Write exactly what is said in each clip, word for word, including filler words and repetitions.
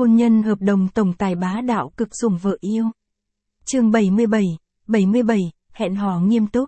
Hôn nhân hợp đồng tổng tài bá đạo cực sủng vợ yêu. Chương bảy mươi bảy, bảy mươi bảy, hẹn hò nghiêm túc.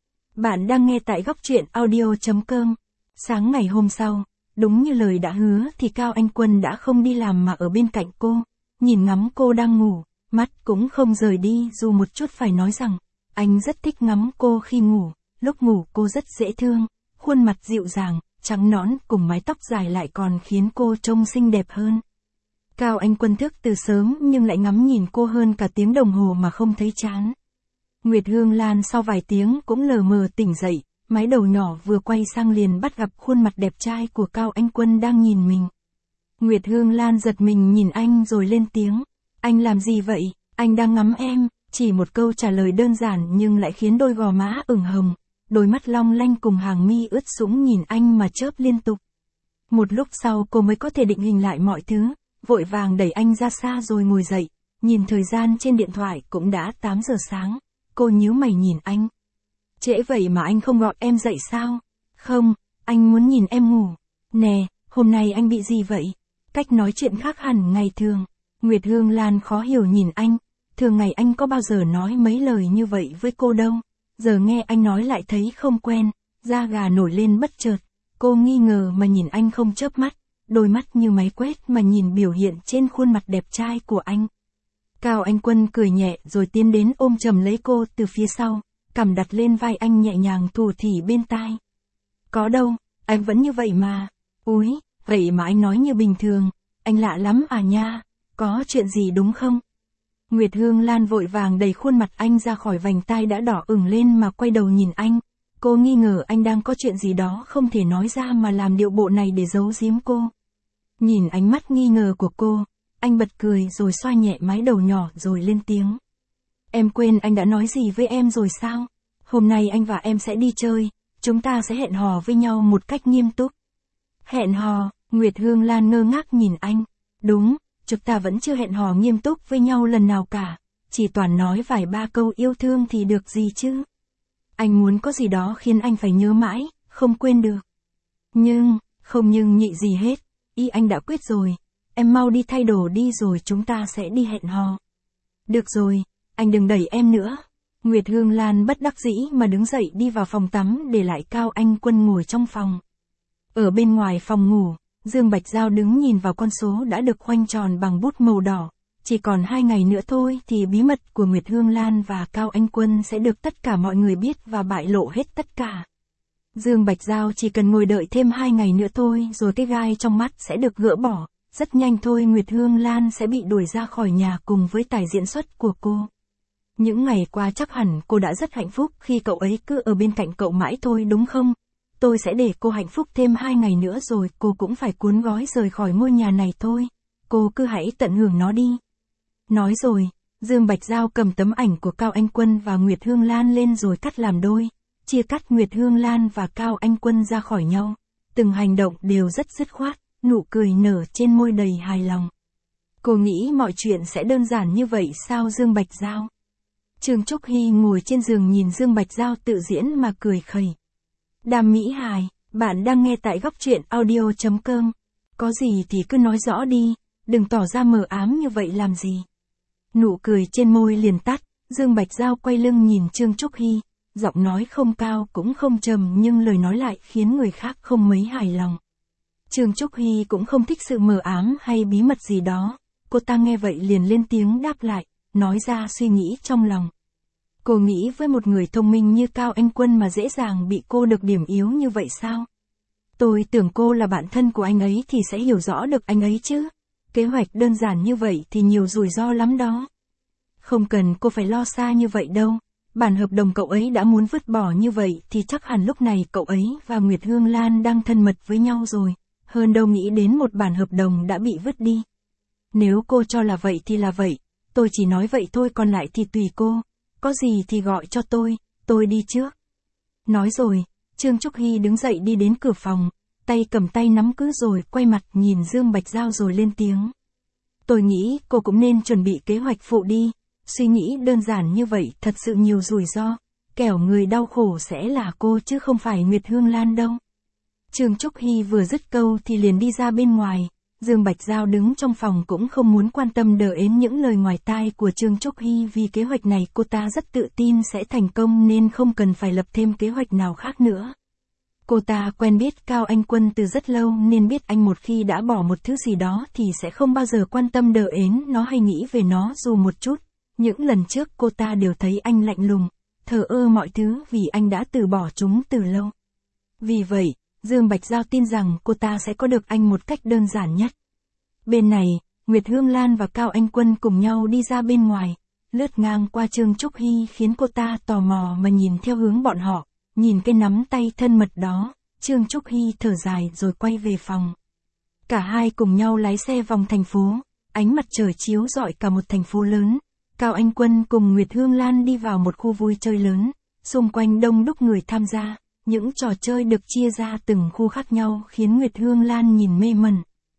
Bạn đang nghe tại góc truyện audio chấm com. Sáng ngày hôm sau, đúng như lời đã hứa thì Cao Anh Quân đã không đi làm mà ở bên cạnh cô, nhìn ngắm cô đang ngủ, mắt cũng không rời đi dù một chút phải nói rằng, anh rất thích ngắm cô khi ngủ, lúc ngủ cô rất dễ thương, khuôn mặt dịu dàng, trắng nõn cùng mái tóc dài lại còn khiến cô trông xinh đẹp hơn. Cao Anh Quân thức từ sớm nhưng lại ngắm nhìn cô hơn cả tiếng đồng hồ mà không thấy chán. Nguyệt Hương Lan sau vài tiếng cũng lờ mờ tỉnh dậy, mái đầu nhỏ vừa quay sang liền bắt gặp khuôn mặt đẹp trai của Cao Anh Quân đang nhìn mình. Nguyệt Hương Lan giật mình nhìn anh rồi lên tiếng, anh làm gì vậy, anh đang ngắm em, chỉ một câu trả lời đơn giản nhưng lại khiến đôi gò má ửng hồng, đôi mắt long lanh cùng hàng mi ướt sũng nhìn anh mà chớp liên tục. Một lúc sau cô mới có thể định hình lại mọi thứ, vội vàng đẩy anh ra xa rồi ngồi dậy, nhìn thời gian trên điện thoại cũng đã tám giờ sáng, cô nhíu mày nhìn anh. Trễ vậy mà anh không gọi em dậy sao? Không, anh muốn nhìn em ngủ. Nè, hôm nay anh bị gì vậy? Cách nói chuyện khác hẳn ngày thường. Nguyệt Hương Lan khó hiểu nhìn anh, thường ngày anh có bao giờ nói mấy lời như vậy với cô đâu, giờ nghe anh nói lại thấy không quen, da gà nổi lên bất chợt, cô nghi ngờ mà nhìn anh không chớp mắt, đôi mắt như máy quét mà nhìn biểu hiện trên khuôn mặt đẹp trai của anh. Cao Anh Quân cười nhẹ rồi tiến đến ôm chầm lấy cô từ phía sau, cằm đặt lên vai anh nhẹ nhàng thủ thỉ bên tai. Có đâu, anh vẫn như vậy mà. Úi, vậy mà anh nói như bình thường, anh lạ lắm à nha, có chuyện gì đúng không? Nguyệt Hương Lan vội vàng đẩy khuôn mặt anh ra khỏi vành tai đã đỏ ửng lên mà quay đầu nhìn anh, cô nghi ngờ anh đang có chuyện gì đó không thể nói ra mà làm điệu bộ này để giấu giếm cô. Nhìn ánh mắt nghi ngờ của cô, anh bật cười rồi xoa nhẹ mái đầu nhỏ rồi lên tiếng. Em quên anh đã nói gì với em rồi sao? Hôm nay anh và em sẽ đi chơi, chúng ta sẽ hẹn hò với nhau một cách nghiêm túc. Hẹn hò, Nguyệt Hương Lan ngơ ngác nhìn anh. Đúng, chúng ta vẫn chưa hẹn hò nghiêm túc với nhau lần nào cả, chỉ toàn nói vài ba câu yêu thương thì được gì chứ. Anh muốn có gì đó khiến anh phải nhớ mãi, không quên được. Nhưng, không nhưng nhị gì hết, ý anh đã quyết rồi, em mau đi thay đồ đi rồi chúng ta sẽ đi hẹn hò. Được rồi, anh đừng đẩy em nữa. Nguyệt Hương Lan bất đắc dĩ mà đứng dậy đi vào phòng tắm để lại Cao Anh Quân ngồi trong phòng. Ở bên ngoài phòng ngủ, Dương Bạch Giao đứng nhìn vào con số đã được khoanh tròn bằng bút màu đỏ. Chỉ còn hai ngày nữa thôi thì bí mật của Nguyệt Hương Lan và Cao Anh Quân sẽ được tất cả mọi người biết và bại lộ hết tất cả. Dương Bạch Giao chỉ cần ngồi đợi thêm hai ngày nữa thôi rồi cái gai trong mắt sẽ được gỡ bỏ. Rất nhanh thôi Nguyệt Hương Lan sẽ bị đuổi ra khỏi nhà cùng với tài diễn xuất của cô. Những ngày qua chắc hẳn cô đã rất hạnh phúc khi cậu ấy cứ ở bên cạnh cậu mãi thôi đúng không? Tôi sẽ để cô hạnh phúc thêm hai ngày nữa rồi cô cũng phải cuốn gói rời khỏi ngôi nhà này thôi. Cô cứ hãy tận hưởng nó đi. Nói rồi, Dương Bạch Giao cầm tấm ảnh của Cao Anh Quân và Nguyệt Hương Lan lên rồi cắt làm đôi, chia cắt Nguyệt Hương Lan và Cao Anh Quân ra khỏi nhau. Từng hành động đều rất dứt khoát, nụ cười nở trên môi đầy hài lòng. Cô nghĩ mọi chuyện sẽ đơn giản như vậy sao Dương Bạch Giao? Trương Trúc Hy ngồi trên giường nhìn Dương Bạch Giao tự diễn mà cười khẩy. Đàm Mỹ Hài, bạn đang nghe tại góc truyện audio chấm com. Có gì thì cứ nói rõ đi, đừng tỏ ra mờ ám như vậy làm gì. Nụ cười trên môi liền tắt, Dương Bạch Giao quay lưng nhìn Trương Trúc Hy, giọng nói không cao cũng không trầm nhưng lời nói lại khiến người khác không mấy hài lòng. Trương Trúc Hy cũng không thích sự mờ ám hay bí mật gì đó, cô ta nghe vậy liền lên tiếng đáp lại, nói ra suy nghĩ trong lòng. Cô nghĩ với một người thông minh như Cao Anh Quân mà dễ dàng bị cô được điểm yếu như vậy sao? Tôi tưởng cô là bạn thân của anh ấy thì sẽ hiểu rõ được anh ấy chứ. Kế hoạch đơn giản như vậy thì nhiều rủi ro lắm đó. Không cần cô phải lo xa như vậy đâu. Bản hợp đồng cậu ấy đã muốn vứt bỏ như vậy thì chắc hẳn lúc này cậu ấy và Nguyệt Hương Lan đang thân mật với nhau rồi. Hơn đâu nghĩ đến một bản hợp đồng đã bị vứt đi. Nếu cô cho là vậy thì là vậy. Tôi chỉ nói vậy thôi còn lại thì tùy cô. Có gì thì gọi cho tôi, tôi đi trước. Nói rồi, Trương Trúc Hy đứng dậy đi đến cửa phòng, tay cầm tay nắm cứ rồi quay mặt nhìn Dương Bạch Giao rồi lên tiếng. Tôi nghĩ cô cũng nên chuẩn bị kế hoạch phụ đi, suy nghĩ đơn giản như vậy thật sự nhiều rủi ro, kẻo người đau khổ sẽ là cô chứ không phải Nguyệt Hương Lan đâu. Trương Trúc Hy vừa dứt câu thì liền đi ra bên ngoài, Dương Bạch Giao đứng trong phòng cũng không muốn quan tâm đờ ến những lời ngoài tai của Trương Trúc Hy, vì kế hoạch này cô ta rất tự tin sẽ thành công nên không cần phải lập thêm kế hoạch nào khác nữa. Cô ta quen biết Cao Anh Quân từ rất lâu nên biết anh một khi đã bỏ một thứ gì đó thì sẽ không bao giờ quan tâm đờ ến nó hay nghĩ về nó dù một chút. Những lần trước cô ta đều thấy anh lạnh lùng, thờ ơ mọi thứ vì anh đã từ bỏ chúng từ lâu. Vì vậy, Dương Bạch Giao tin rằng cô ta sẽ có được anh một cách đơn giản nhất. Bên này, Nguyệt Hương Lan và Cao Anh Quân cùng nhau đi ra bên ngoài, lướt ngang qua Trương Trúc Hy khiến cô ta tò mò mà nhìn theo hướng bọn họ, nhìn cái nắm tay thân mật đó, Trương Trúc Hy thở dài rồi quay về phòng. Cả hai cùng nhau lái xe vòng thành phố, ánh mặt trời chiếu rọi cả một thành phố lớn. Cao Anh Quân cùng Nguyệt Hương Lan đi vào một khu vui chơi lớn, xung quanh đông đúc người tham gia, những trò chơi được chia ra từng khu khác nhau khiến Nguyệt Hương Lan nhìn mê mẩn.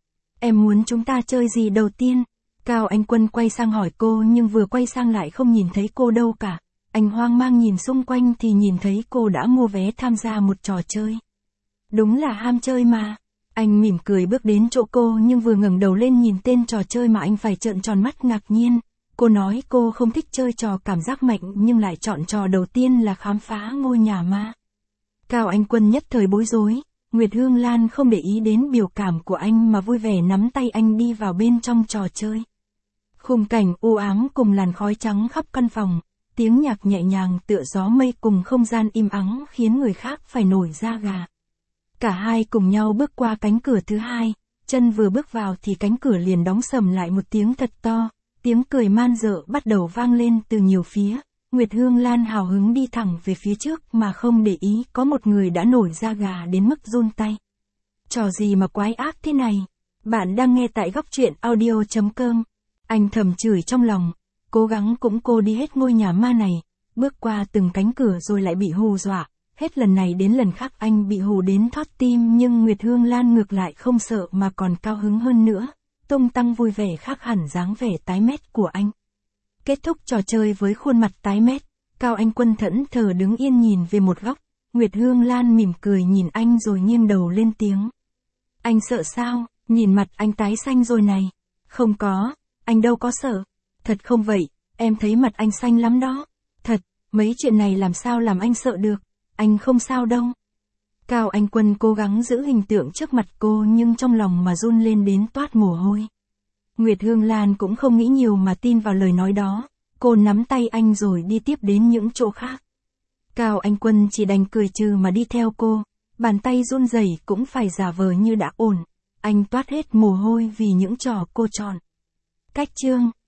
Em muốn chúng ta chơi gì đầu tiên? Cao Anh Quân quay sang hỏi cô nhưng vừa quay sang lại không nhìn thấy cô đâu cả. Anh hoang mang nhìn xung quanh thì nhìn thấy cô đã mua vé tham gia một trò chơi. Đúng là ham chơi mà. Anh mỉm cười bước đến chỗ cô nhưng vừa ngẩng đầu lên nhìn tên trò chơi mà anh phải trợn tròn mắt ngạc nhiên. Cô nói cô không thích chơi trò cảm giác mạnh nhưng lại chọn trò đầu tiên là khám phá ngôi nhà ma. Cao Anh Quân nhất thời bối rối, Nguyệt Hương Lan không để ý đến biểu cảm của anh mà vui vẻ nắm tay anh đi vào bên trong trò chơi. Khung cảnh u ám cùng làn khói trắng khắp căn phòng, tiếng nhạc nhẹ nhàng tựa gió mây cùng không gian im ắng khiến người khác phải nổi da gà. Cả hai cùng nhau bước qua cánh cửa thứ hai, chân vừa bước vào thì cánh cửa liền đóng sầm lại một tiếng thật to. Tiếng cười man dợ bắt đầu vang lên từ nhiều phía, Nguyệt Hương Lan hào hứng đi thẳng về phía trước mà không để ý có một người đã nổi da gà đến mức run tay. Trò gì mà quái ác thế này? Bạn đang nghe tại góc truyện audio chấm com. Anh thầm chửi trong lòng, cố gắng cũng cô đi hết ngôi nhà ma này, bước qua từng cánh cửa rồi lại bị hù dọa, hết lần này đến lần khác anh bị hù đến thót tim nhưng Nguyệt Hương Lan ngược lại không sợ mà còn cao hứng hơn nữa. Tung tăng vui vẻ khác hẳn dáng vẻ tái mét của anh. Kết thúc trò chơi với khuôn mặt tái mét, Cao Anh Quân thẫn thờ đứng yên nhìn về một góc, Nguyệt Hương Lan mỉm cười nhìn anh rồi nghiêng đầu lên tiếng. Anh sợ sao? Nhìn mặt anh tái xanh rồi này. Không có, anh đâu có sợ. Thật không vậy, em thấy mặt anh xanh lắm đó. Thật, mấy chuyện này làm sao làm anh sợ được, anh không sao đâu. Cao Anh Quân cố gắng giữ hình tượng trước mặt cô nhưng trong lòng mà run lên đến toát mồ hôi. Nguyệt Hương Lan cũng không nghĩ nhiều mà tin vào lời nói đó, cô nắm tay anh rồi đi tiếp đến những chỗ khác. Cao Anh Quân chỉ đành cười trừ mà đi theo cô, bàn tay run rẩy cũng phải giả vờ như đã ổn, anh toát hết mồ hôi vì những trò cô chọn. Cách chương